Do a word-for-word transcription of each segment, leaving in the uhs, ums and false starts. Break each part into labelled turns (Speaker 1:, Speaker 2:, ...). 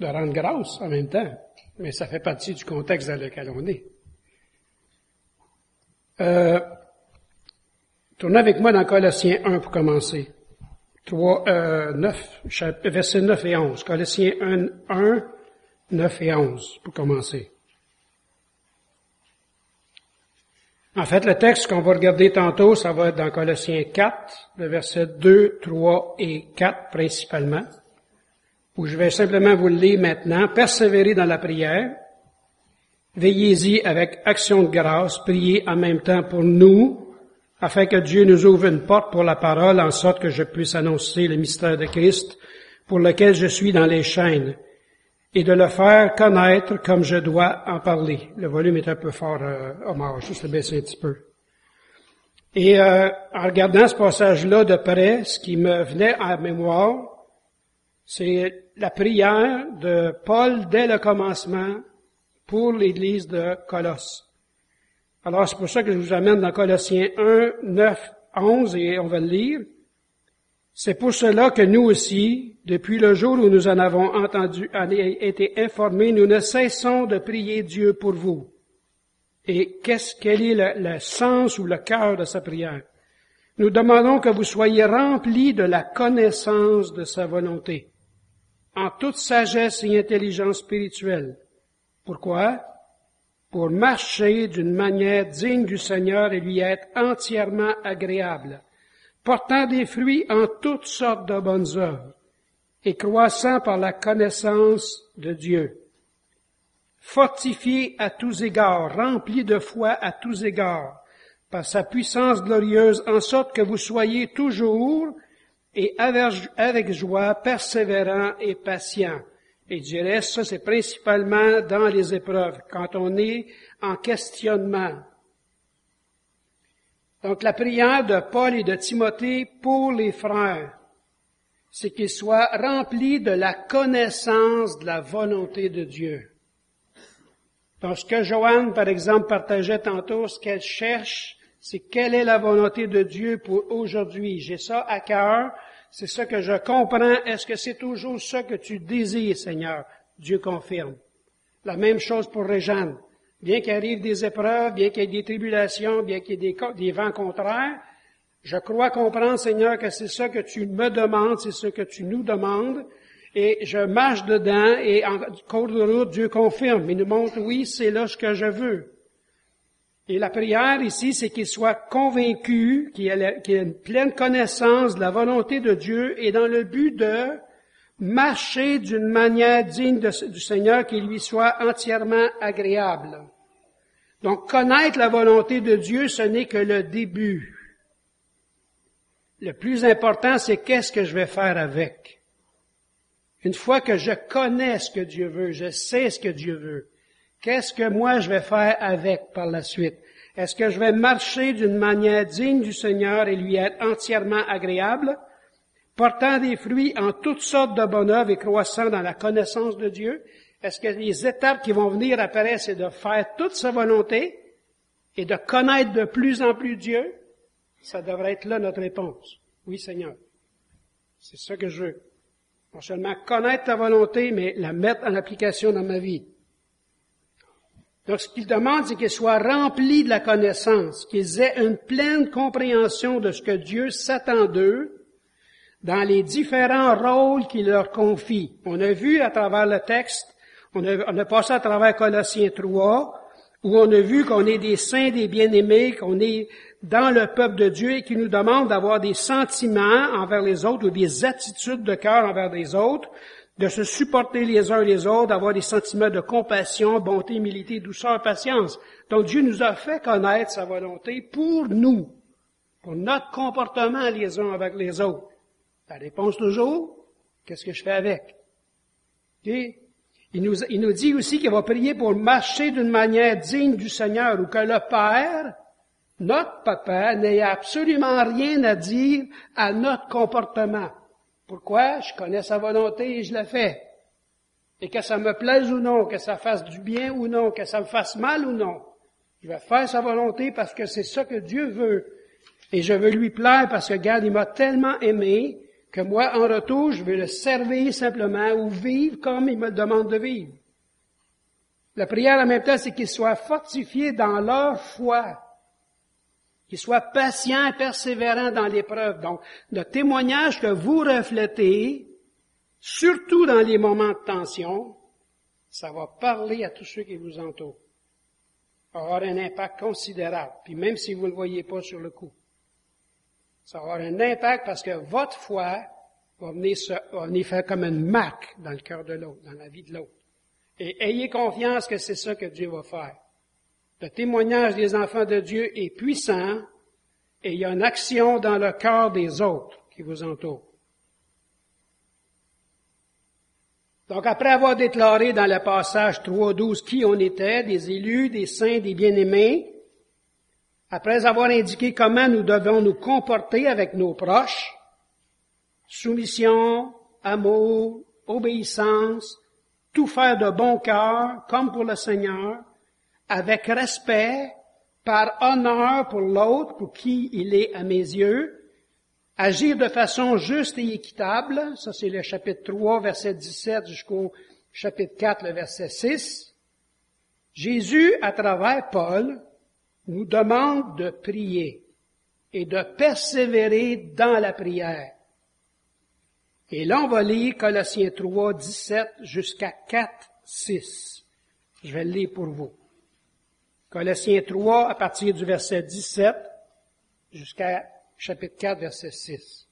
Speaker 1: de rendre grâce en même temps, mais ça fait partie du contexte dans lequel on est. Euh, tournez avec moi dans Colossiens un pour commencer. trois, euh, neuf, versets neuf et onze. Colossiens un, un, neuf et onze pour commencer. En fait, le texte qu'on va regarder tantôt, ça va être dans Colossiens quatre, le verset deux, trois et quatre principalement, où je vais simplement vous le lire maintenant. Persévérez dans la prière, veillez-y avec action de grâce, priez en même temps pour nous, afin que Dieu nous ouvre une porte pour la parole, en sorte que je puisse annoncer le mystère de Christ, pour lequel je suis dans les chaînes, et de le faire connaître comme je dois en parler. Le volume est un peu fort, euh, hommage, juste le baisser un petit peu. Et euh, en regardant ce passage-là de près, ce qui me venait à la mémoire, c'est la prière de Paul dès le commencement pour l'Église de Colosse. Alors c'est pour ça que je vous amène dans Colossiens un, neuf, onze, et on va le lire. C'est pour cela que nous aussi, depuis le jour où nous en avons entendu, été informés, nous ne cessons de prier Dieu pour vous. Et qu'est-ce, quel est le, le sens ou le cœur de sa prière? Nous demandons que vous soyez remplis de la connaissance de sa volonté, en toute sagesse et intelligence spirituelle. Pourquoi? Pour marcher d'une manière digne du Seigneur et lui être entièrement agréable, portant des fruits en toutes sortes de bonnes œuvres, et croissant par la connaissance de Dieu. Fortifié à tous égards, rempli de foi à tous égards, par sa puissance glorieuse, en sorte que vous soyez toujours et avec joie, persévérants et patients. Et je dirais, ça c'est principalement dans les épreuves, quand on est en questionnement. Donc la prière de Paul et de Timothée pour les frères, c'est qu'ils soient remplis de la connaissance de la volonté de Dieu. Donc ce que Joanne, par exemple, partageait tantôt, ce qu'elle cherche, c'est quelle est la volonté de Dieu pour aujourd'hui. J'ai ça à cœur, c'est ça que je comprends. Est-ce que c'est toujours ça que tu désires, Seigneur? Dieu confirme. La même chose pour Réjeanne. Bien qu'il arrive des épreuves, bien qu'il y ait des tribulations, bien qu'il y ait des, des vents contraires, je crois comprendre, Seigneur, que c'est ça que tu me demandes, c'est ça que tu nous demandes, et je marche dedans, et en cours de route, Dieu confirme. Il nous montre, oui, c'est là ce que je veux. Et la prière ici, c'est qu'il soit convaincu, qu'il ait, qu'il ait une pleine connaissance de la volonté de Dieu, et dans le but de marcher d'une manière digne de, du Seigneur, qui lui soit entièrement agréable. Donc, connaître la volonté de Dieu, ce n'est que le début. Le plus important, c'est qu'est-ce que je vais faire avec. Une fois que je connais ce que Dieu veut, je sais ce que Dieu veut, qu'est-ce que moi je vais faire avec par la suite? Est-ce que je vais marcher d'une manière digne du Seigneur et lui être entièrement agréable, portant des fruits en toutes sortes de bonnes œuvres et croissant dans la connaissance de Dieu? Est-ce que les étapes qui vont venir après, c'est de faire toute sa volonté et de connaître de plus en plus Dieu? Ça devrait être là notre réponse. Oui, Seigneur. C'est ça que je veux. Non seulement connaître ta volonté, mais la mettre en application dans ma vie. Donc, ce qu'il demande, c'est qu'ils soient remplis de la connaissance, qu'ils aient une pleine compréhension de ce que Dieu s'attend d'eux dans les différents rôles qu'il leur confie. On a vu à travers le texte, on a, on a passé à travers Colossiens trois, où on a vu qu'on est des saints, des bien-aimés, qu'on est dans le peuple de Dieu et qui nous demande d'avoir des sentiments envers les autres ou des attitudes de cœur envers les autres, de se supporter les uns les autres, d'avoir des sentiments de compassion, bonté, humilité, douceur, patience. Donc Dieu nous a fait connaître sa volonté pour nous, pour notre comportement les uns avec les autres. La réponse toujours, qu'est-ce que je fais avec? Okay? Il nous, il nous dit aussi qu'il va prier pour marcher d'une manière digne du Seigneur, ou que le Père, notre Papa, n'ait absolument rien à dire à notre comportement. Pourquoi? Je connais sa volonté et je la fais. Et que ça me plaise ou non, que ça fasse du bien ou non, que ça me fasse mal ou non. Je vais faire sa volonté parce que c'est ça que Dieu veut. Et je veux lui plaire parce que, regarde, il m'a tellement aimé que moi, en retour, je vais le servir simplement ou vivre comme il me demande de vivre. La prière, en même temps, c'est qu'ils soient fortifiés dans leur foi, qu'ils soient patients et persévérants dans l'épreuve. Donc, le témoignage que vous reflétez, surtout dans les moments de tension, ça va parler à tous ceux qui vous entourent. Ça va avoir un impact considérable, puis même si vous ne le voyez pas sur le coup. Ça va avoir un impact parce que votre foi va venir, se, va venir faire comme une marque dans le cœur de l'autre, dans la vie de l'autre. Et ayez confiance que c'est ça que Dieu va faire. Le témoignage des enfants de Dieu est puissant et il y a une action dans le cœur des autres qui vous entourent. Donc, après avoir déclaré dans le passage trois douze qui on était, des élus, des saints, des bien-aimés, après avoir indiqué comment nous devons nous comporter avec nos proches, soumission, amour, obéissance, tout faire de bon cœur, comme pour le Seigneur, avec respect, par honneur pour l'autre, pour qui il est à mes yeux, agir de façon juste et équitable, ça c'est le chapitre trois, verset dix-sept jusqu'au chapitre quatre, le verset six. Jésus, à travers Paul, nous demande de prier et de persévérer dans la prière. Et là, on va lire Colossiens trois, dix-sept jusqu'à quatre, six. Je vais le lire pour vous. Colossiens trois, à partir du verset dix-sept jusqu'à chapitre quatre, verset six.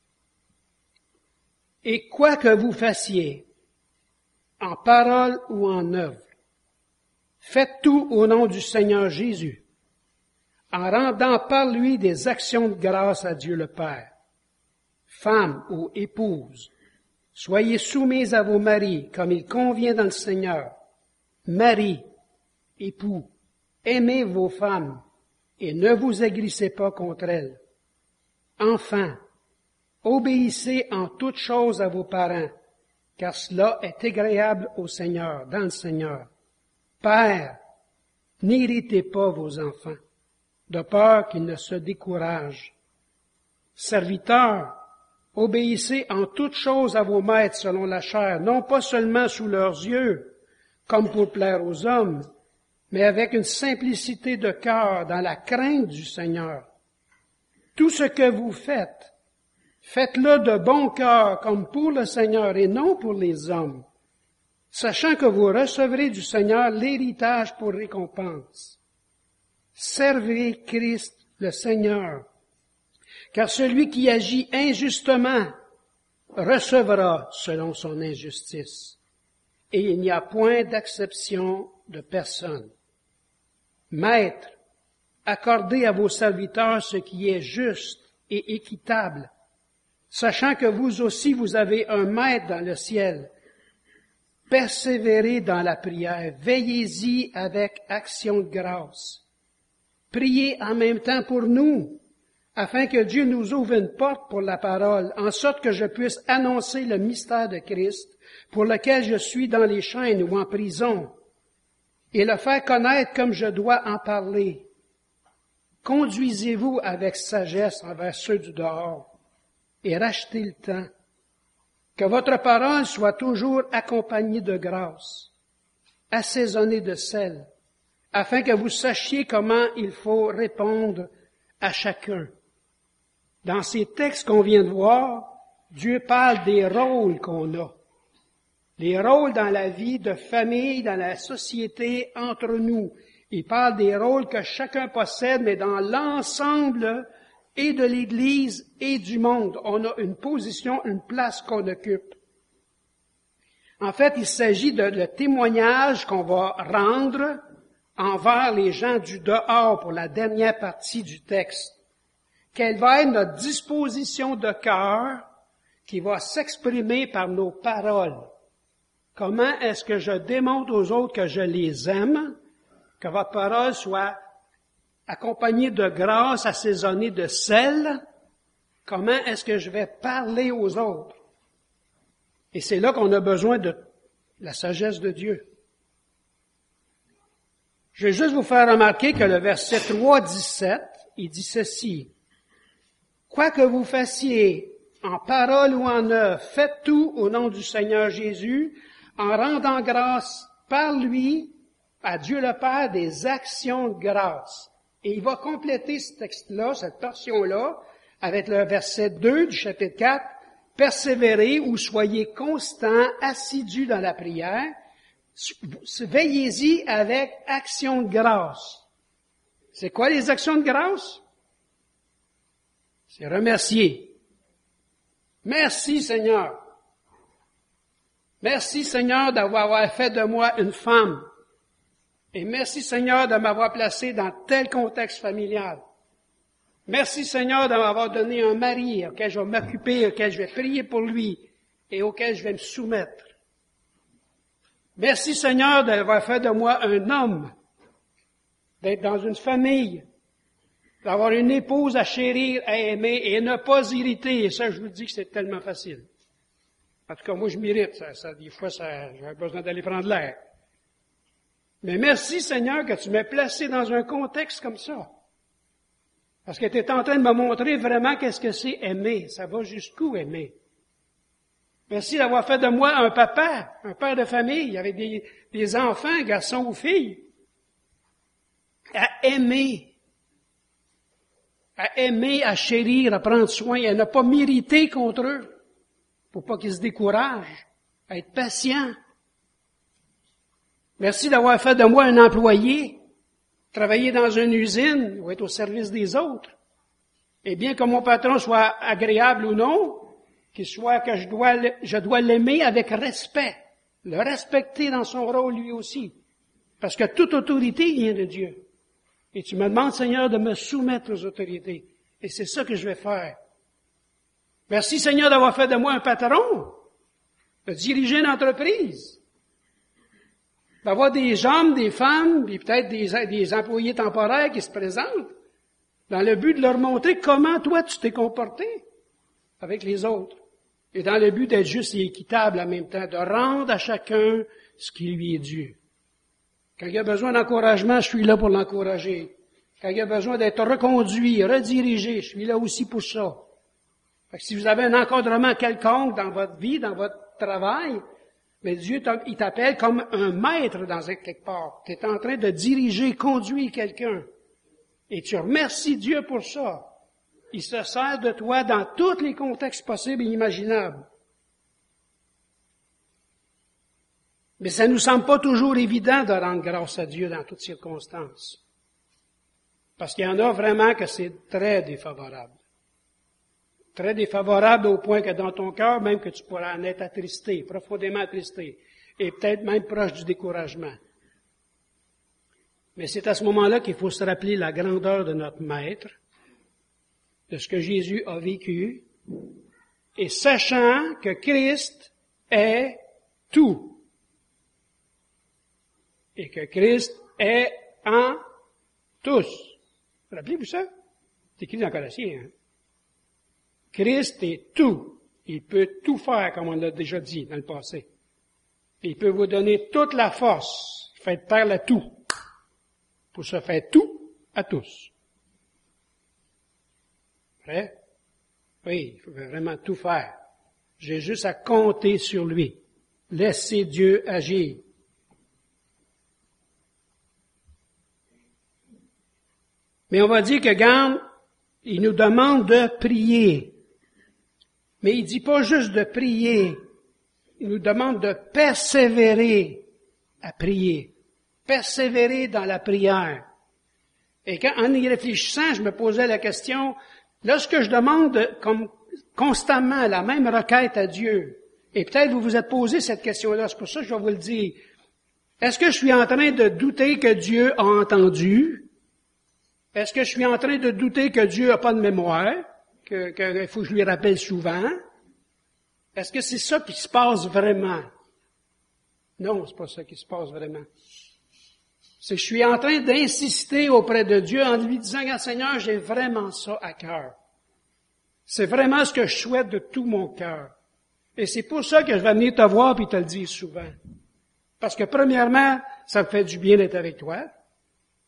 Speaker 1: Et quoi que vous fassiez, en parole ou en œuvre, faites tout au nom du Seigneur Jésus, en rendant par lui des actions de grâce à Dieu le Père. Femmes ou épouses, soyez soumises à vos maris comme il convient dans le Seigneur. Maris, époux, aimez vos femmes et ne vous aigrissez pas contre elles. Enfants, obéissez en toutes choses à vos parents, car cela est agréable au Seigneur, dans le Seigneur. Pères, n'irritez pas vos enfants, de peur qu'ils ne se découragent. Serviteurs, obéissez en toutes choses à vos maîtres selon la chair, non pas seulement sous leurs yeux, comme pour plaire aux hommes, mais avec une simplicité de cœur dans la crainte du Seigneur. Tout ce que vous faites, faites-le de bon cœur comme pour le Seigneur et non pour les hommes, sachant que vous recevrez du Seigneur l'héritage pour récompense. Servez Christ le Seigneur, car celui qui agit injustement recevra selon son injustice, et il n'y a point d'acception de personne. Maîtres, accordez à vos serviteurs ce qui est juste et équitable, sachant que vous aussi vous avez un maître dans le ciel. Persévérez dans la prière, veillez-y avec action de grâce. Priez en même temps pour nous, afin que Dieu nous ouvre une porte pour la parole, en sorte que je puisse annoncer le mystère de Christ, pour lequel je suis dans les chaînes ou en prison, et le faire connaître comme je dois en parler. Conduisez-vous avec sagesse envers ceux du dehors, et rachetez le temps. Que votre parole soit toujours accompagnée de grâce, assaisonnée de sel, afin que vous sachiez comment il faut répondre à chacun. Dans ces textes qu'on vient de voir, Dieu parle des rôles qu'on a. Les rôles dans la vie de famille, dans la société, entre nous. Il parle des rôles que chacun possède, mais dans l'ensemble et de l'Église et du monde. On a une position, une place qu'on occupe. En fait, il s'agit de le témoignage qu'on va rendre envers les gens du dehors pour la dernière partie du texte. Quelle va être notre disposition de cœur qui va s'exprimer par nos paroles? Comment est-ce que je démontre aux autres que je les aime, que votre parole soit accompagnée de grâce, assaisonnée de sel? Comment est-ce que je vais parler aux autres? Et c'est là qu'on a besoin de la sagesse de Dieu. Je vais juste vous faire remarquer que le verset trois, dix-sept, il dit ceci. Quoi que vous fassiez en parole ou en œuvre, faites tout au nom du Seigneur Jésus, en rendant grâce par lui à Dieu le Père des actions de grâce. Et il va compléter ce texte-là, cette portion-là, avec le verset deux du chapitre quatre, « Persévérez ou soyez constants, assidus dans la prière, veillez-y avec action de grâce. » C'est quoi les actions de grâce? C'est remercier. Merci Seigneur. Merci Seigneur d'avoir fait de moi une femme. Et merci Seigneur de m'avoir placé dans tel contexte familial. Merci Seigneur de m'avoir donné un mari auquel je vais m'occuper, auquel je vais prier pour lui et auquel je vais me soumettre. Merci Seigneur d'avoir fait de moi un homme, d'être dans une famille, d'avoir une épouse à chérir, à aimer et ne pas irriter. Et ça, je vous dis que c'est tellement facile. En tout cas, moi, je m'irrite. Ça, ça, des fois, ça, j'ai besoin d'aller prendre l'air. Mais merci Seigneur que tu m'as placé dans un contexte comme ça. Parce que tu es en train de me montrer vraiment qu'est-ce que c'est aimer. Ça va jusqu'où aimer. Merci d'avoir fait de moi un papa, un père de famille, avec des, des enfants, garçons ou filles. À aimer. À aimer, à chérir, à prendre soin, à ne pas m'irriter contre eux, pour pas qu'ils se découragent, à être patient. Merci d'avoir fait de moi un employé, travailler dans une usine ou être au service des autres. Et bien que mon patron soit agréable ou non, qu'il soit que je dois, je dois l'aimer avec respect, le respecter dans son rôle lui aussi. Parce que toute autorité vient de Dieu. Et tu me demandes, Seigneur, de me soumettre aux autorités. Et c'est ça que je vais faire. Merci, Seigneur, d'avoir fait de moi un patron, de diriger une entreprise, d'avoir des hommes, des femmes, puis peut-être des, des employés temporaires qui se présentent, dans le but de leur montrer comment toi tu t'es comporté avec les autres. Et dans le but d'être juste et équitable en même temps, de rendre à chacun ce qui lui est dû. Quand il y a besoin d'encouragement, je suis là pour l'encourager. Quand il y a besoin d'être reconduit, redirigé, je suis là aussi pour ça. Fait que si vous avez un encadrement quelconque dans votre vie, dans votre travail, mais Dieu, il t'appelle comme un maître dans quelque part. Tu es en train de diriger, conduire quelqu'un. Et tu remercies Dieu pour ça. Il se sert de toi dans tous les contextes possibles et imaginables. Mais ça ne nous semble pas toujours évident de rendre grâce à Dieu dans toutes circonstances. Parce qu'il y en a vraiment que c'est très défavorable. Très défavorable au point que dans ton cœur, même que tu pourras en être attristé, profondément attristé, et peut-être même proche du découragement. Mais c'est à ce moment-là qu'il faut se rappeler la grandeur de notre Maître, de ce que Jésus a vécu, et sachant que Christ est tout. Et que Christ est en tous. Rappelez-vous ça? C'est écrit dans Colossiens, hein? Christ est tout. Il peut tout faire, comme on l'a déjà dit dans le passé. Il peut vous donner toute la force. Faites taire le tout. Pour se faire tout à tous. Vrai? Oui, il faut vraiment tout faire. J'ai juste à compter sur lui. Laissez Dieu agir. Mais on va dire que, regarde, il nous demande de prier. Mais il dit pas juste de prier. Il nous demande de persévérer à prier. Persévérer dans la prière. Et quand, en y réfléchissant, je me posais la question, lorsque je demande comme constamment la même requête à Dieu, et peut-être vous vous êtes posé cette question-là, c'est pour ça que je vais vous le dire. Est-ce que je suis en train de douter que Dieu a entendu? Est-ce que je suis en train de douter que Dieu n'a pas de mémoire? Que, qu'il faut que je lui rappelle souvent? Est-ce que c'est ça qui se passe vraiment? Non, c'est pas ça qui se passe vraiment. C'est que je suis en train d'insister auprès de Dieu en lui disant, « Seigneur, j'ai vraiment ça à cœur. C'est vraiment ce que je souhaite de tout mon cœur. Et c'est pour ça que je vais venir te voir et te le dire souvent. Parce que premièrement, ça me fait du bien d'être avec toi.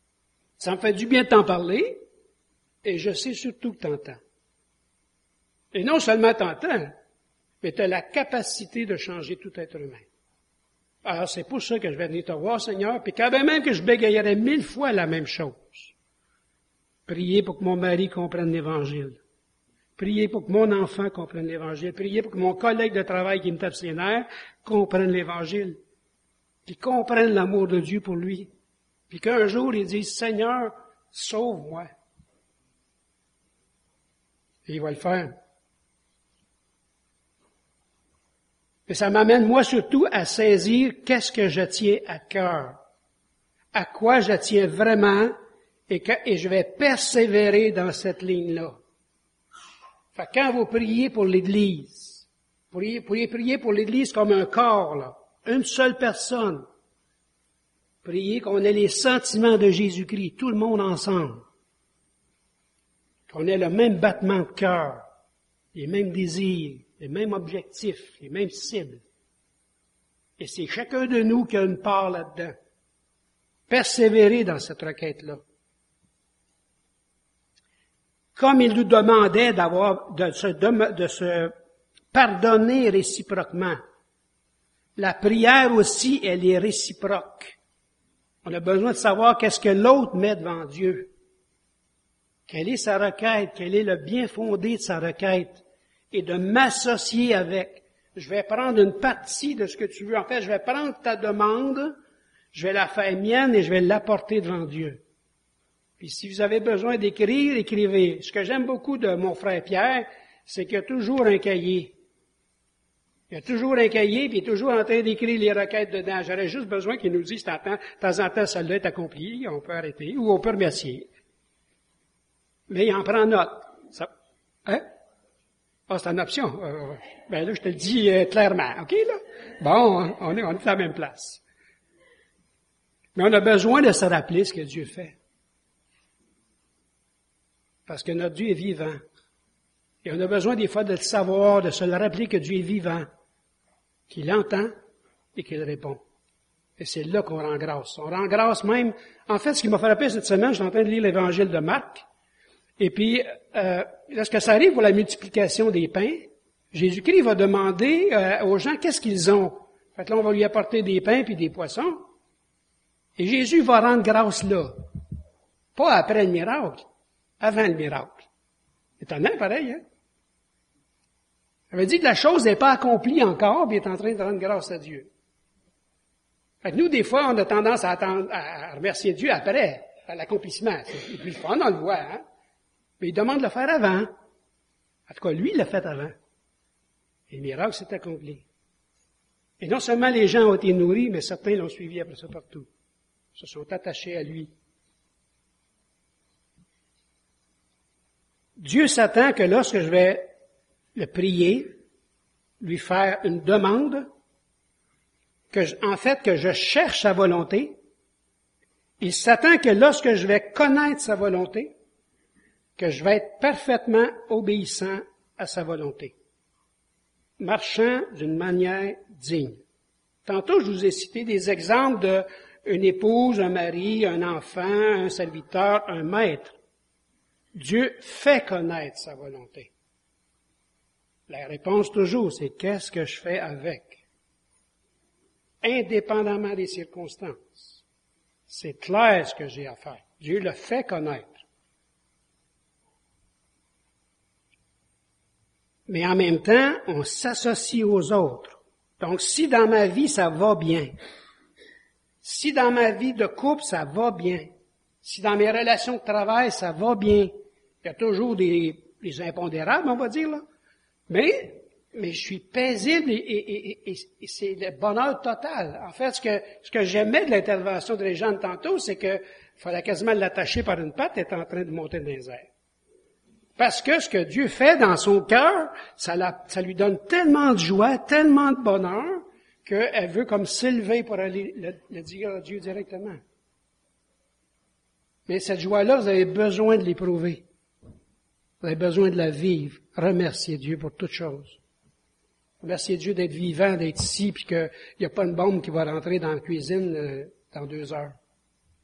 Speaker 1: Ça me fait du bien de t'en parler. Et je sais surtout que t'entends. Et non seulement t'entends, mais tu as la capacité de changer tout être humain. Alors, c'est pour ça que je vais venir te voir, Seigneur, puis quand même que je bégayerais mille fois la même chose. Priez pour que mon mari comprenne l'Évangile. Priez pour que mon enfant comprenne l'Évangile. Priez pour que mon collègue de travail qui me tape ses nerfs comprenne l'Évangile. Qu'il comprenne l'amour de Dieu pour lui. Puis qu'un jour, il dise, Seigneur, sauve-moi. Et il va le faire. Et ça m'amène, moi, surtout, à saisir qu'est-ce que je tiens à cœur. À quoi je tiens vraiment et, que, et je vais persévérer dans cette ligne-là. Fait que quand vous priez pour l'Église, vous pourriez, pourriez prier pour l'Église comme un corps, là, une seule personne. Priez qu'on ait les sentiments de Jésus-Christ, tout le monde ensemble. Qu'on ait le même battement de cœur, les mêmes désirs, les mêmes objectifs, les mêmes cibles. Et c'est chacun de nous qui a une part là-dedans. Persévérer dans cette requête-là. Comme il nous demandait d'avoir, de se, de se pardonner réciproquement. La prière aussi, elle est réciproque. On a besoin de savoir qu'est-ce que l'autre met devant Dieu. Quelle est sa requête, quel est le bien fondé de sa requête, et de m'associer avec. Je vais prendre une partie de ce que tu veux. En fait, je vais prendre ta demande, je vais la faire mienne et je vais l'apporter devant Dieu. Puis si vous avez besoin d'écrire, écrivez. Ce que j'aime beaucoup de mon frère Pierre, c'est qu'il y a toujours un cahier. Il y a toujours un cahier, puis il est toujours en train d'écrire les requêtes dedans. J'aurais juste besoin qu'il nous dise, de temps en temps, celle-là est accomplie, on peut arrêter, ou on peut remercier. Mais il en prend note. Ça, hein? Ah, c'est une option. Euh, ben là, je te le dis euh, clairement, OK, là? Bon, on est, on est à la même place. Mais on a besoin de se rappeler ce que Dieu fait. Parce que notre Dieu est vivant. Et on a besoin des fois de le savoir, de se le rappeler que Dieu est vivant, qu'il entend et qu'il répond. Et c'est là qu'on rend grâce. On rend grâce même. En fait, ce qui m'a frappé cette semaine, je suis en train de lire l'Évangile de Marc. Et puis, euh, lorsque ça arrive pour la multiplication des pains, Jésus-Christ va demander euh, aux gens qu'est-ce qu'ils ont. Fait que là, on va lui apporter des pains puis des poissons. Et Jésus va rendre grâce là. Pas après le miracle, avant le miracle. Étonnant, pareil, hein? Ça veut dire que la chose n'est pas accomplie encore, puis il est en train de rendre grâce à Dieu. Fait que nous, des fois, on a tendance à attendre, à remercier Dieu après, à l'accomplissement. C'est plus fun, on le voit, hein? Mais il demande de le faire avant. En tout cas, lui, il l'a fait avant. Et le miracle s'est accompli. Et non seulement les gens ont été nourris, mais certains l'ont suivi après ça partout. Ils se sont attachés à lui. Dieu s'attend que lorsque je vais le prier, lui faire une demande, que je, en fait, que je cherche sa volonté, il s'attend que lorsque je vais connaître sa volonté, que je vais être parfaitement obéissant à sa volonté, marchant d'une manière digne. Tantôt, je vous ai cité des exemples d'une épouse, un mari, un enfant, un serviteur, un maître. Dieu fait connaître sa volonté. La réponse toujours, c'est qu'est-ce que je fais avec? Indépendamment des circonstances. C'est clair ce que j'ai à faire. Dieu le fait connaître. Mais en même temps, on s'associe aux autres. Donc, si dans ma vie, ça va bien, si dans ma vie de couple, ça va bien, si dans mes relations de travail, ça va bien, il y a toujours des, des impondérables, on va dire, là. Mais, mais je suis paisible et, et, et, et c'est le bonheur total. En fait, ce que, ce que j'aimais de l'intervention de Réjeanne tantôt, c'est que il fallait quasiment l'attacher par une patte, elle est en train de monter dans les airs. Parce que ce que Dieu fait dans son cœur, ça, la, ça lui donne tellement de joie, tellement de bonheur, qu'elle veut comme s'élever pour aller le, le dire à Dieu directement. Mais cette joie-là, vous avez besoin de l'éprouver. Vous avez besoin de la vivre. Remerciez Dieu pour toutes choses. Remerciez Dieu d'être vivant, d'être ici, puis qu'il n'y a pas une bombe qui va rentrer dans la cuisine euh, dans deux heures.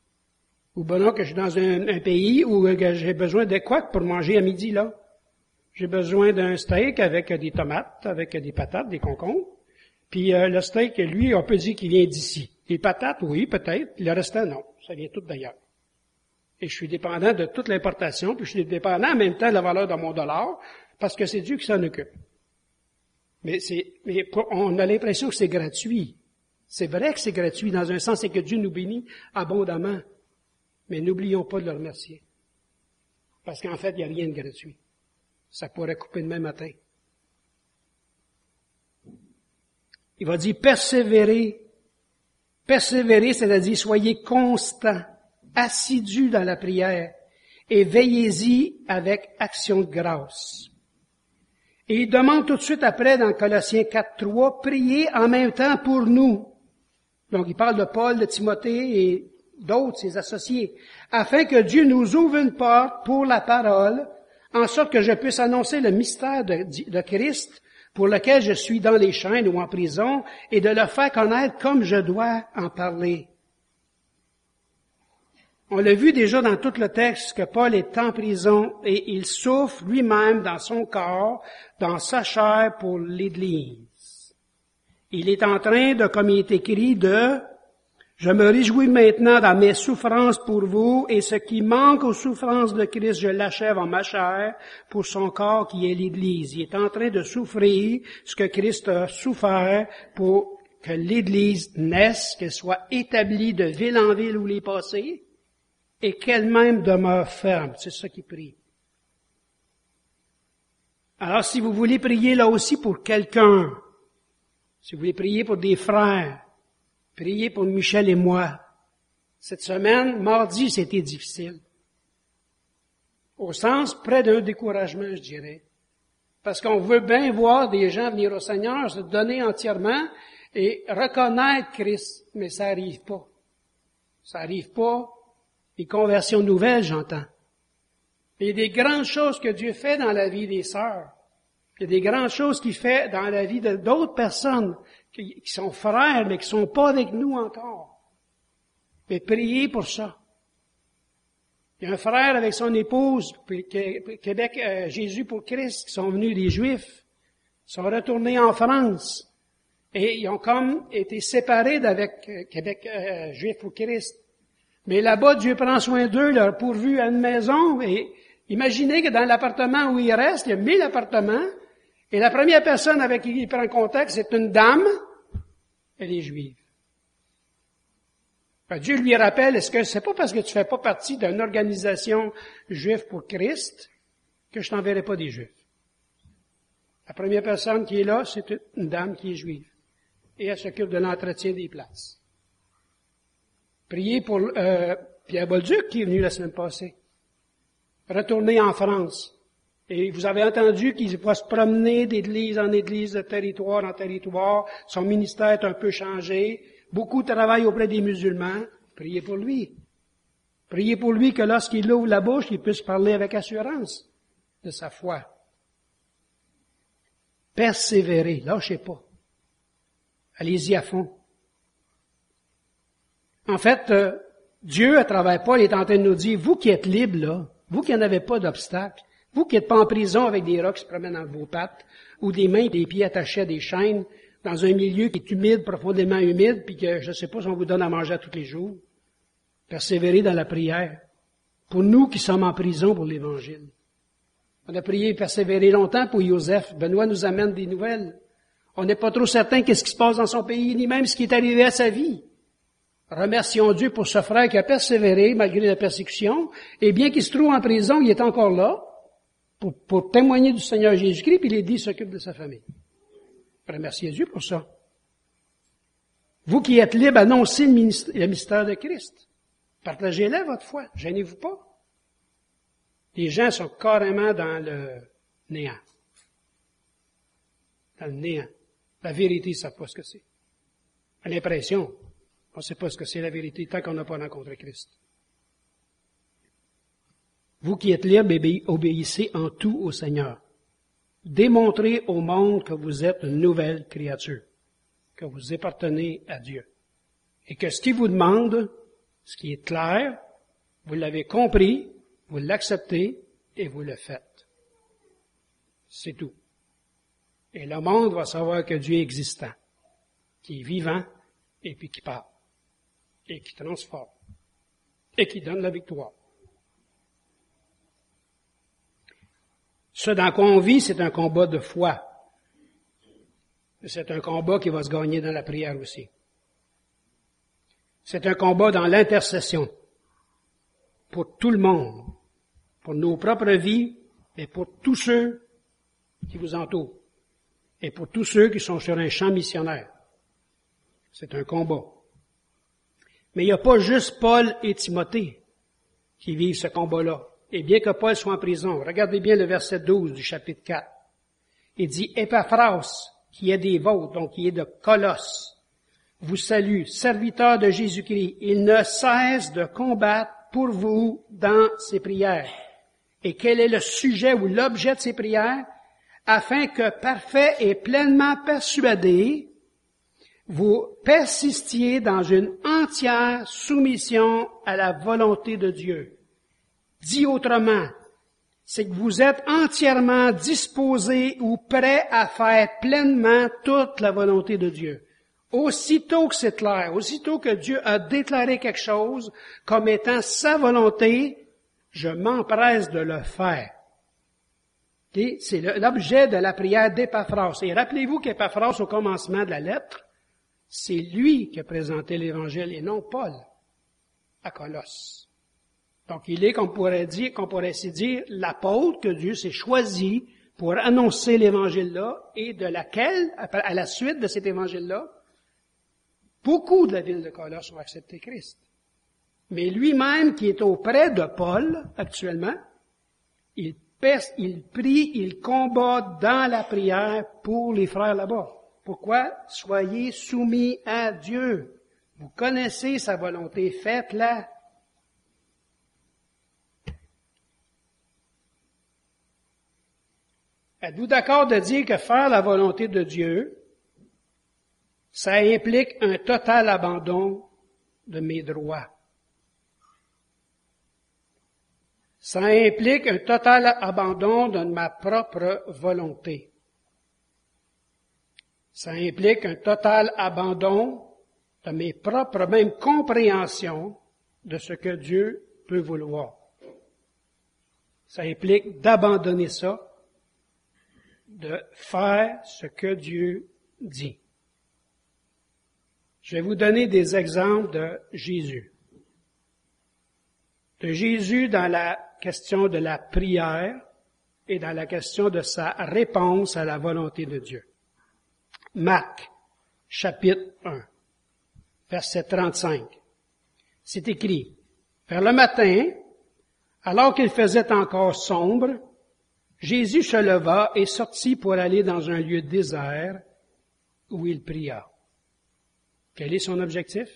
Speaker 1: Ou bon non, que je suis dans un, un pays où euh, j'ai besoin de quoi pour manger à midi, là? J'ai besoin d'un steak avec des tomates, avec des patates, des concombres. Puis euh, le steak, lui, on peut dire qu'il vient d'ici. Les patates, oui, peut-être. Le restant, non. Ça vient tout d'ailleurs. Et je suis dépendant de toute l'importation, puis je suis dépendant en même temps de la valeur de mon dollar, parce que c'est Dieu qui s'en occupe. Mais c'est, mais pour, on a l'impression que c'est gratuit. C'est vrai que c'est gratuit, dans un sens, c'est que Dieu nous bénit abondamment. Mais n'oublions pas de le remercier. Parce qu'en fait, il n'y a rien de gratuit. Ça pourrait couper demain matin. Il va dire persévérer. Persévérer, c'est-à-dire soyez constants, assidus dans la prière et veillez-y avec action de grâce. Et il demande tout de suite après, dans Colossiens quatre, trois, priez en même temps pour nous. Donc, il parle de Paul, de Timothée et d'autres, ses associés, afin que Dieu nous ouvre une porte pour la parole, en sorte que je puisse annoncer le mystère de, de Christ, pour lequel je suis dans les chaînes ou en prison, et de le faire connaître comme je dois en parler. On l'a vu déjà dans tout le texte que Paul est en prison et il souffre lui-même dans son corps, dans sa chair pour l'Église. Il est en train de, comme il est écrit, de « Je me réjouis maintenant dans mes souffrances pour vous, et ce qui manque aux souffrances de Christ, je l'achève en ma chair pour son corps qui est l'Église. » Il est en train de souffrir ce que Christ a souffert pour que l'Église naisse, qu'elle soit établie de ville en ville où il est passé, et qu'elle-même demeure ferme. C'est ça qu'il prie. Alors, si vous voulez prier là aussi pour quelqu'un, si vous voulez prier pour des frères, priez pour Michel et moi. Cette semaine, mardi, c'était difficile. Au sens près d'un découragement, je dirais. Parce qu'on veut bien voir des gens venir au Seigneur, se donner entièrement et reconnaître Christ, mais ça arrive pas. Ça arrive pas. Les conversions nouvelles, j'entends. Il y a des grandes choses que Dieu fait dans la vie des sœurs. Il y a des grandes choses qu'il fait dans la vie de d'autres personnes qui, qui sont frères, mais qui sont pas avec nous encore. Mais priez pour ça. Il y a un frère avec son épouse, Québec, euh, Jésus pour Christ, qui sont venus des Juifs, sont retournés en France, et ils ont comme été séparés d'avec euh, Québec, euh, Juif pour Christ. Mais là-bas, Dieu prend soin d'eux, leur pourvu à une maison. Et imaginez que dans l'appartement où il reste, il y a mille appartements. Et la première personne avec qui il prend contact, c'est une dame. Elle est juive. Enfin, Dieu lui rappelle, est-ce que c'est pas parce que tu fais pas partie d'une organisation juive pour Christ que je t'enverrai pas des juifs? La première personne qui est là, c'est une dame qui est juive. Et elle s'occupe de l'entretien des places. Priez pour euh, Pierre Bolduc qui est venu la semaine passée. Retourner en France. Et vous avez entendu qu'il va se promener d'église en église, de territoire en territoire. Son ministère est un peu changé. Beaucoup travaillent auprès des musulmans. Priez pour lui. Priez pour lui que lorsqu'il ouvre la bouche, il puisse parler avec assurance de sa foi. Persévérez. Lâchez pas. Allez-y à fond. En fait, euh, Dieu, à travers Paul, est en train de nous dire, vous qui êtes libres, là, vous qui n'avez pas d'obstacle, vous qui n'êtes pas en prison avec des rats qui se promènent dans vos pattes, ou des mains et des pieds attachés à des chaînes, dans un milieu qui est humide, profondément humide, puis que je ne sais pas si on vous donne à manger à tous les jours, persévérez dans la prière. Pour nous qui sommes en prison pour l'Évangile. On a prié et persévéré longtemps pour Joseph. Benoît nous amène des nouvelles. On n'est pas trop certain qu'est-ce qui se passe dans son pays, ni même ce qui est arrivé à sa vie. Remercions Dieu pour ce frère qui a persévéré malgré la persécution, et bien qu'il se trouve en prison, il est encore là pour, pour témoigner du Seigneur Jésus-Christ, puis il est dit, il s'occupe de sa famille. Remerciez Dieu pour ça. Vous qui êtes libres, annoncez le, ministère, le mystère de Christ. Partagez-le, votre foi. Gênez-vous pas. Les gens sont carrément dans le néant. Dans le néant. La vérité, ils ne savent pas ce que c'est. À l'impression, on ne sait pas ce que c'est la vérité tant qu'on n'a pas rencontré Christ. Vous qui êtes libres, obéissez en tout au Seigneur. Démontrez au monde que vous êtes une nouvelle créature, que vous appartenez à Dieu. Et que ce qu'il vous demande, ce qui est clair, vous l'avez compris, vous l'acceptez et vous le faites. C'est tout. Et le monde va savoir que Dieu est existant, qui est vivant, et puis qui parle, et qui transforme, et qui donne la victoire. Ce dans quoi on vit, c'est un combat de foi. C'est un combat qui va se gagner dans la prière aussi. C'est un combat dans l'intercession. Pour tout le monde. Pour nos propres vies, et pour tous ceux qui vous entourent. Et pour tous ceux qui sont sur un champ missionnaire. C'est un combat. Mais il n'y a pas juste Paul et Timothée qui vivent ce combat-là. Et bien que Paul soit en prison, regardez bien le verset douze du chapitre quatre. Il dit, Épaphras, qui est des vôtres, donc qui est de Colosse, vous salue, serviteur de Jésus-Christ. Il ne cesse de combattre pour vous dans ses prières. Et quel est le sujet ou l'objet de ses prières? Afin que, parfait et pleinement persuadé, vous persistiez dans une entière soumission à la volonté de Dieu. Dit autrement, c'est que vous êtes entièrement disposés ou prêts à faire pleinement toute la volonté de Dieu. Aussitôt que c'est clair, aussitôt que Dieu a déclaré quelque chose comme étant sa volonté, je m'empresse de le faire. Okay? C'est l'objet de la prière d'Épaphras. Et rappelez-vous qu'Épaphras, au commencement de la lettre, c'est lui qui a présenté l'Évangile et non Paul à Colosse. Donc, il est, qu'on pourrait dire, qu'on pourrait ainsi dire, l'apôtre que Dieu s'est choisi pour annoncer l'Évangile-là et de laquelle, à la suite de cet Évangile-là, beaucoup de la ville de Colosse ont accepté Christ. Mais lui-même, qui est auprès de Paul, actuellement, il, perce, il prie, il combat dans la prière pour les frères là-bas. Pourquoi? Soyez soumis à Dieu. Vous connaissez sa volonté, faites-la. Êtes-vous d'accord de dire que faire la volonté de Dieu, ça implique un total abandon de mes droits? Ça implique un total abandon de ma propre volonté. Ça implique un total abandon de mes propres mêmes compréhensions de ce que Dieu peut vouloir. Ça implique d'abandonner ça, de faire ce que Dieu dit. Je vais vous donner des exemples de Jésus. De Jésus dans la question de la prière et dans la question de sa réponse à la volonté de Dieu. Marc, chapitre un, verset trente-cinq. C'est écrit, « Vers le matin, alors qu'il faisait encore sombre, Jésus se leva et sortit pour aller dans un lieu désert où il pria. » Quel est son objectif?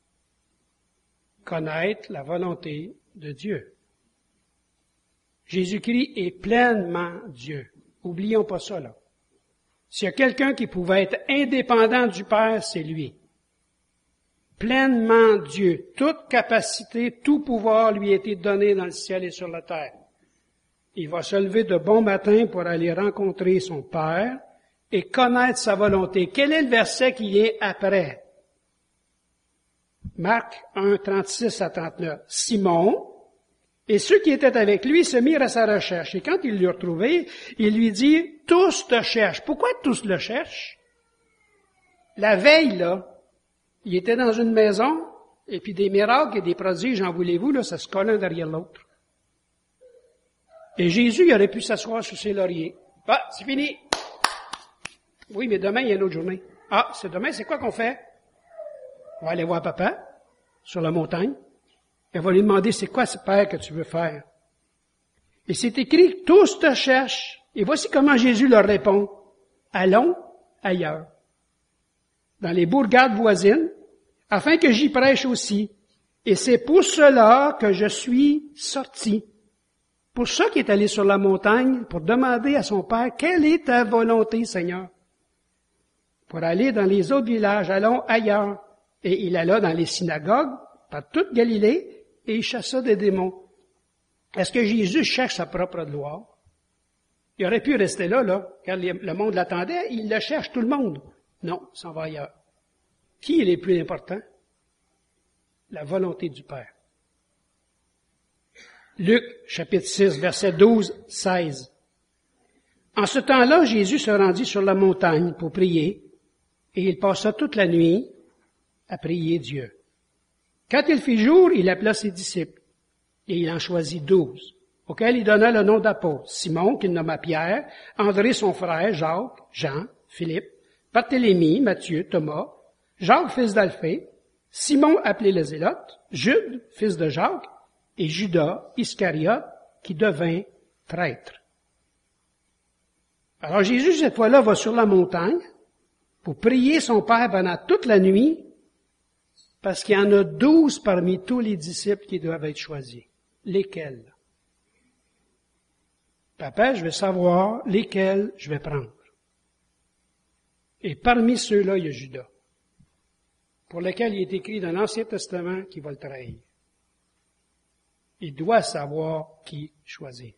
Speaker 1: Connaître la volonté de Dieu. Jésus-Christ est pleinement Dieu. Oublions pas ça, là. S'il y a quelqu'un qui pouvait être indépendant du Père, c'est lui. Pleinement Dieu. Toute capacité, tout pouvoir lui a été donné dans le ciel et sur la terre. Il va se lever de bon matin pour aller rencontrer son Père et connaître sa volonté. Quel est le verset qui est après? Marc un, trente-six à trente-neuf. Simon et ceux qui étaient avec lui se mirent à sa recherche. Et quand il l'eut retrouvé, il lui dit, « Tous te cherchent. » Pourquoi tous le cherchent? La veille, là, il était dans une maison, et puis des miracles et des prodiges, en voulez-vous, là, ça se colle un derrière l'autre. Et Jésus, il aurait pu s'asseoir sur ses lauriers. « Ah, c'est fini. » Oui, mais demain, il y a une autre journée. « Ah, c'est demain, c'est quoi qu'on fait? » On va aller voir papa, sur la montagne. Et on va lui demander, c'est quoi ce Père que tu veux faire? Et c'est écrit, tous te cherchent. Et voici comment Jésus leur répond. Allons ailleurs, dans les bourgades voisines, afin que j'y prêche aussi. Et c'est pour cela que je suis sorti. Pour ça qu'il est allé sur la montagne, pour demander à son Père, quelle est ta volonté, Seigneur? Pour aller dans les autres villages, allons ailleurs. Et il alla dans les synagogues, par toute Galilée, et il chassa des démons. Est-ce que Jésus cherche sa propre gloire? Il aurait pu rester là, là, quand le monde l'attendait, il le cherche tout le monde. Non, il s'en va ailleurs. Qui est le plus important? La volonté du Père. Luc, chapitre six, versets douze, seize. En ce temps-là, Jésus se rendit sur la montagne pour prier, et il passa toute la nuit à prier Dieu. Quand il fit jour, il appela ses disciples, et il en choisit douze, auxquels il donna le nom d'apôtres. Simon, qu'il nomma Pierre, André son frère, Jacques, Jean, Philippe, Barthélemy, Matthieu, Thomas, Jacques, fils d'Alphée, Simon, appelé le Zélote, Jude, fils de Jacques, et Judas Iscariote, qui devint traître. Alors Jésus, cette fois-là, va sur la montagne pour prier son Père pendant toute la nuit, parce qu'il y en a douze parmi tous les disciples qui doivent être choisis. Lesquels? Papa, je veux savoir lesquels je vais prendre. Et parmi ceux-là, il y a Judas, pour lequel il est écrit dans l'Ancien Testament qu'il va le trahir. Il doit savoir qui choisir.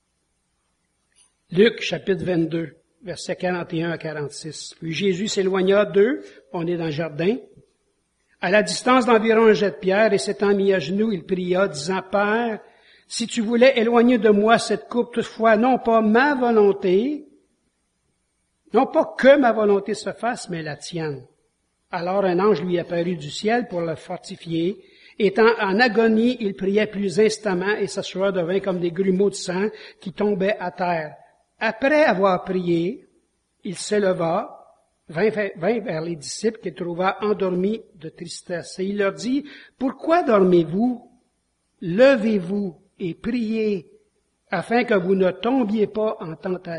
Speaker 1: Luc, chapitre vingt-deux, versets quarante et un à quarante-six. Puis Jésus s'éloigna d'eux, on est dans le jardin, à la distance d'environ un jet de pierre, et s'étant mis à genoux, il pria, disant, Père, si tu voulais éloigner de moi cette coupe, toutefois, non pas ma volonté, non pas que ma volonté se fasse, mais la tienne. Alors un ange lui apparut du ciel pour le fortifier. Étant en agonie, il priait plus instamment, et sa sueur devint comme des grumeaux de sang qui tombaient à terre. Après avoir prié, il s'éleva, vint vers les disciples qu'il trouva endormis de tristesse. Et il leur dit, « Pourquoi dormez-vous? Levez-vous et priez, afin que vous ne tombiez pas en tentation. »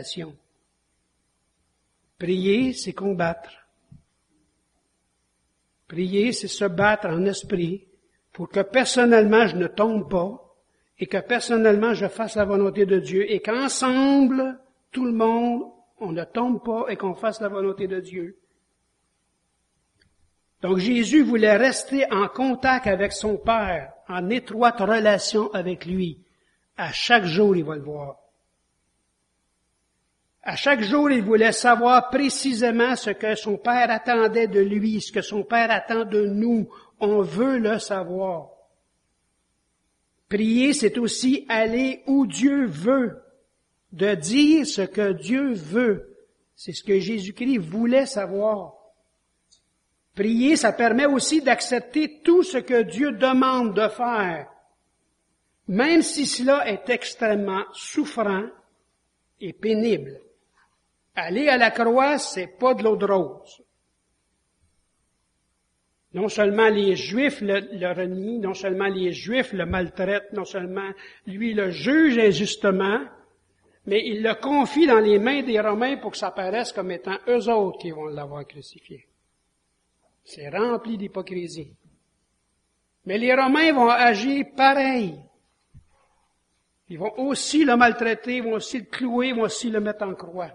Speaker 1: Prier, c'est combattre. Prier, c'est se battre en esprit pour que personnellement je ne tombe pas et que personnellement je fasse la volonté de Dieu et qu'ensemble, tout le monde, on ne tombe pas et qu'on fasse la volonté de Dieu. Donc Jésus voulait rester en contact avec son Père, en étroite relation avec lui. À chaque jour, il va le voir. À chaque jour, il voulait savoir précisément ce que son Père attendait de lui, ce que son Père attend de nous. On veut le savoir. Prier, c'est aussi aller où Dieu veut, de dire ce que Dieu veut. C'est ce que Jésus-Christ voulait savoir. Prier, ça permet aussi d'accepter tout ce que Dieu demande de faire, même si cela est extrêmement souffrant et pénible. Aller à la croix, c'est pas de l'eau de rose. Non seulement les Juifs le, le renient, non seulement les Juifs le maltraitent, non seulement lui le juge injustement, mais il le confie dans les mains des Romains pour que ça paraisse comme étant eux autres qui vont l'avoir crucifié. C'est rempli d'hypocrisie. Mais les Romains vont agir pareil. Ils vont aussi le maltraiter, ils vont aussi le clouer, ils vont aussi le mettre en croix.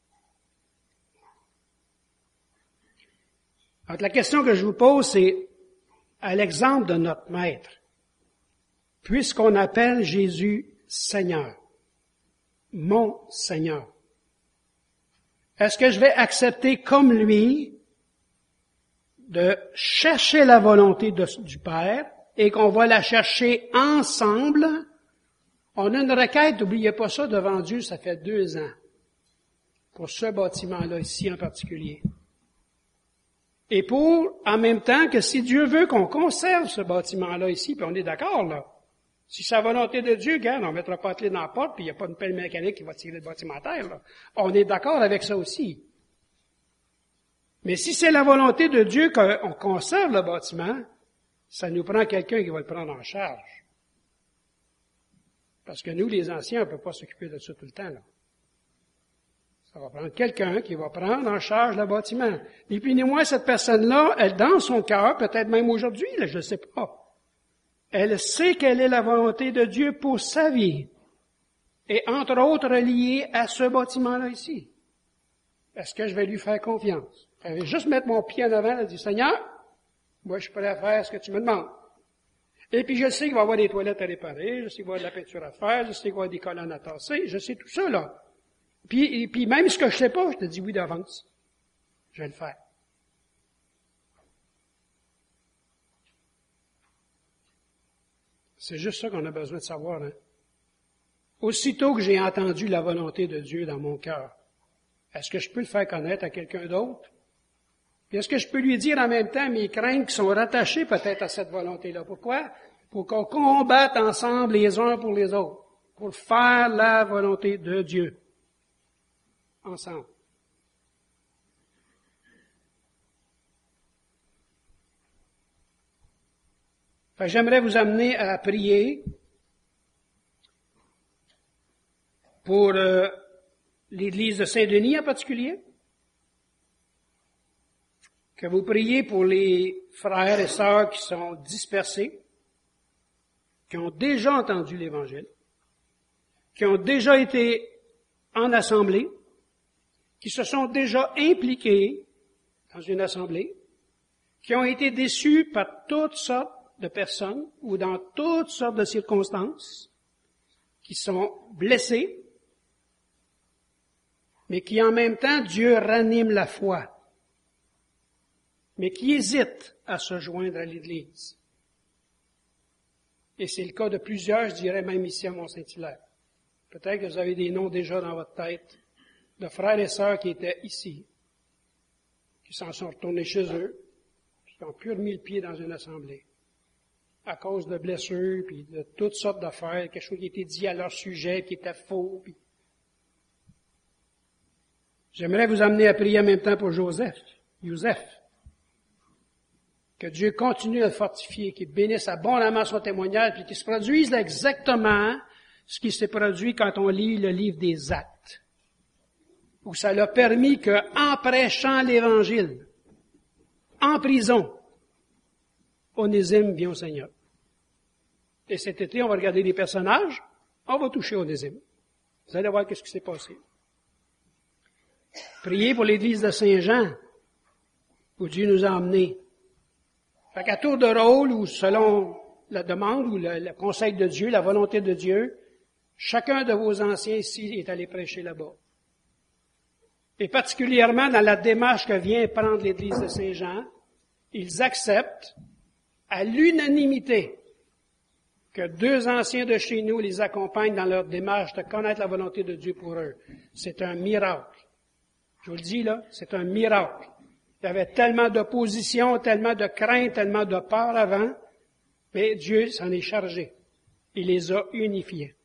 Speaker 1: Alors, la question que je vous pose, c'est, à l'exemple de notre Maître, puisqu'on appelle Jésus Seigneur, mon Seigneur, est-ce que je vais accepter comme lui de chercher la volonté de, du Père et qu'on va la chercher ensemble? On a une requête, n'oubliez pas ça, devant Dieu, ça fait deux ans, pour ce bâtiment-là ici en particulier. Et pour, en même temps, que si Dieu veut qu'on conserve ce bâtiment-là ici, puis on est d'accord, là. Si c'est la volonté de Dieu, regarde, on ne mettra pas la clé dans la porte, puis il n'y a pas une pelle mécanique qui va tirer le bâtiment à terre, là. On est d'accord avec ça aussi. Mais si c'est la volonté de Dieu qu'on conserve le bâtiment, ça nous prend quelqu'un qui va le prendre en charge. Parce que nous, les anciens, on ne peut pas s'occuper de ça tout le temps, là. Ça va prendre quelqu'un qui va prendre en charge le bâtiment. Ni plus ni moins, cette personne-là, elle, dans son cœur, peut-être même aujourd'hui, là, je ne sais pas, elle sait quelle est la volonté de Dieu pour sa vie. Et entre autres, liée à ce bâtiment-là ici. Est-ce que je vais lui faire confiance? Je vais juste mettre mon pied en avant et dire, Seigneur, moi, je suis prêt à faire ce que tu me demandes. Et puis, je sais qu'il va y avoir des toilettes à réparer, je sais qu'il va y avoir de la peinture à faire, je sais qu'il va y avoir des colonnes à tasser, je sais tout ça, là. Puis, puis même ce que je sais pas, je te dis oui d'avance. Je vais le faire. C'est juste ça qu'on a besoin de savoir, hein. Aussitôt que j'ai entendu la volonté de Dieu dans mon cœur, est-ce que je peux le faire connaître à quelqu'un d'autre? Puis est-ce que je peux lui dire en même temps mes craintes qui sont rattachées peut-être à cette volonté-là? Pourquoi? Pour qu'on combatte ensemble les uns pour les autres, pour faire la volonté de Dieu. Ensemble. Fait que j'aimerais vous amener à prier pour euh, l'Église de Saint-Denis en particulier, que vous priez pour les frères et sœurs qui sont dispersés, qui ont déjà entendu l'Évangile, qui ont déjà été en assemblée, qui se sont déjà impliqués dans une assemblée, qui ont été déçus par toutes sortes de personnes ou dans toutes sortes de circonstances, qui sont blessés, mais qui en même temps, Dieu ranime la foi, mais qui hésitent à se joindre à l'Église. Et c'est le cas de plusieurs, je dirais même ici à Mont-Saint-Hilaire. Peut-être que vous avez des noms déjà dans votre tête de frères et sœurs qui étaient ici, qui s'en sont retournés chez eux, qui n'ont plus remis le pied dans une assemblée, à cause de blessures, puis de toutes sortes d'affaires, quelque chose qui était dit à leur sujet, qui était faux. Puis... J'aimerais vous amener à prier en même temps pour Joseph, Joseph. Que Dieu continue à le fortifier, qu'il bénisse abondamment son témoignage, puis qu'il se produise là exactement ce qui s'est produit quand on lit le livre des Actes, où ça l'a permis que, en prêchant l'Évangile, en prison, Onésime vient au Seigneur. Et cet été, on va regarder des personnages, on va toucher Onésime. Vous allez voir qu'est-ce qui s'est passé. Priez pour l'Église de Saint-Jean, où Dieu nous a emmenés. Fait qu'à tour de rôle, ou selon la demande, ou le, le conseil de Dieu, la volonté de Dieu, chacun de vos anciens ici est allé prêcher là-bas. Et particulièrement dans la démarche que vient prendre l'Église de Saint-Jean, ils acceptent à l'unanimité que deux anciens de chez nous les accompagnent dans leur démarche de connaître la volonté de Dieu pour eux. C'est un miracle. Je vous le dis là, c'est un miracle. Il y avait tellement d'opposition, tellement de crainte, tellement de peur avant, mais Dieu s'en est chargé. Il les a unifiés.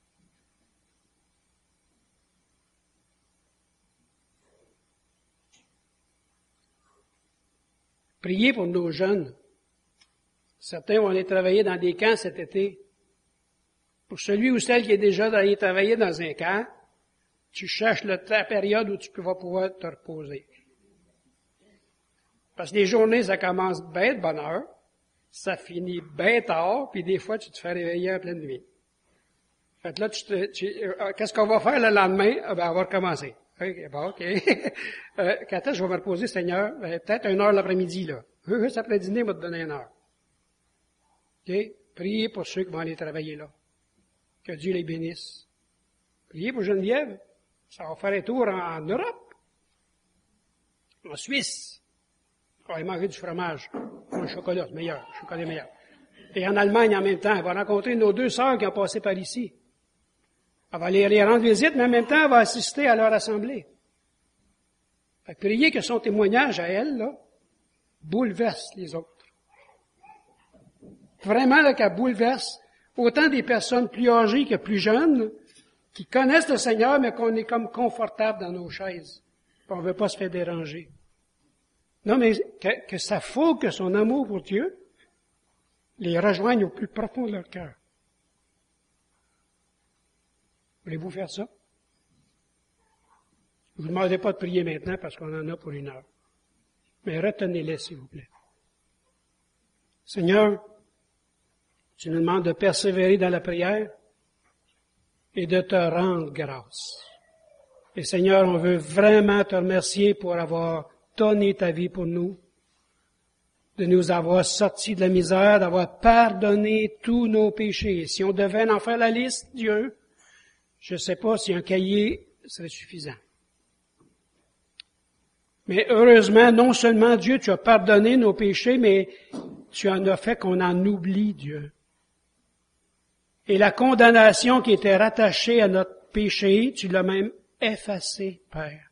Speaker 1: Priez pour nos jeunes. Certains vont aller travailler dans des camps cet été. Pour celui ou celle qui est déjà allé travailler dans un camp, tu cherches la période où tu vas pouvoir te reposer. Parce que les journées, ça commence bien de bonne heure, ça finit bien tard, puis des fois, tu te fais réveiller en pleine nuit. Fait que là, tu te, tu, euh, qu'est-ce qu'on va faire le lendemain? Ah ben, on va recommencer. OK, bon, OK. euh, quand est-ce que je vais me reposer, Seigneur? Ben, peut-être une heure l'après-midi, là. Euh, juste après dîner, on va te donner une heure. OK? Priez pour ceux qui vont aller travailler là. Que Dieu les bénisse. Priez pour Geneviève. Ça va faire un tour en, en Europe. En Suisse. On va manger du fromage. Le chocolat, c'est meilleur. Le chocolat est meilleur. Et en Allemagne, en même temps, elle va rencontrer nos deux sœurs qui ont passé par ici. Elle va aller les rendre visite, mais en même temps, elle va assister à leur assemblée. Fait que priez que son témoignage à elle, là, bouleverse les autres. Vraiment, là, qu'elle bouleverse autant des personnes plus âgées que plus jeunes, qui connaissent le Seigneur, mais qu'on est comme confortable dans nos chaises. On ne veut pas se faire déranger. Non, mais que, que ça faut que son amour pour Dieu les rejoigne au plus profond de leur cœur. Voulez-vous faire ça? Je ne vous demandez pas de prier maintenant parce qu'on en a pour une heure. Mais retenez-les, s'il vous plaît. Seigneur, tu nous demandes de persévérer dans la prière et de te rendre grâce. Et Seigneur, on veut vraiment te remercier pour avoir donné ta vie pour nous, de nous avoir sortis de la misère, d'avoir pardonné tous nos péchés. Si on devait en faire la liste, Dieu, je ne sais pas si un cahier serait suffisant. Mais heureusement, non seulement Dieu, tu as pardonné nos péchés, mais tu en as fait qu'on en oublie Dieu. Et la condamnation qui était rattachée à notre péché, tu l'as même effacée, Père.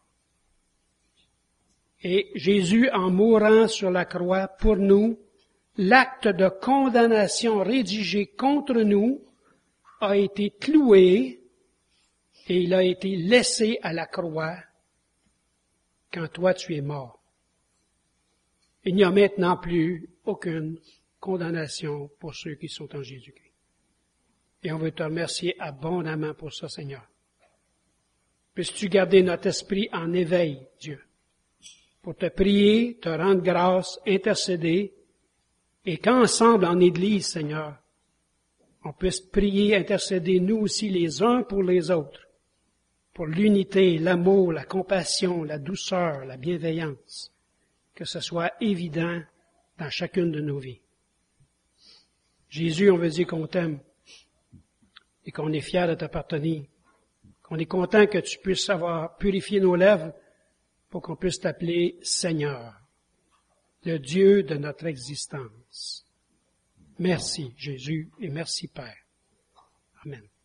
Speaker 1: Et Jésus, en mourant sur la croix pour nous, l'acte de condamnation rédigé contre nous a été cloué et il a été laissé à la croix quand toi tu es mort. Il n'y a maintenant plus aucune condamnation pour ceux qui sont en Jésus-Christ. Et on veut te remercier abondamment pour ça, Seigneur. Puisses-tu garder notre esprit en éveil, Dieu, pour te prier, te rendre grâce, intercéder, et qu'ensemble, en Église, Seigneur, on puisse prier, intercéder nous aussi les uns pour les autres, pour l'unité, l'amour, la compassion, la douceur, la bienveillance, que ce soit évident dans chacune de nos vies. Jésus, on veut dire qu'on t'aime et qu'on est fiers de t'appartenir, qu'on est content que tu puisses avoir purifié nos lèvres pour qu'on puisse t'appeler Seigneur, le Dieu de notre existence. Merci, Jésus, et merci, Père. Amen.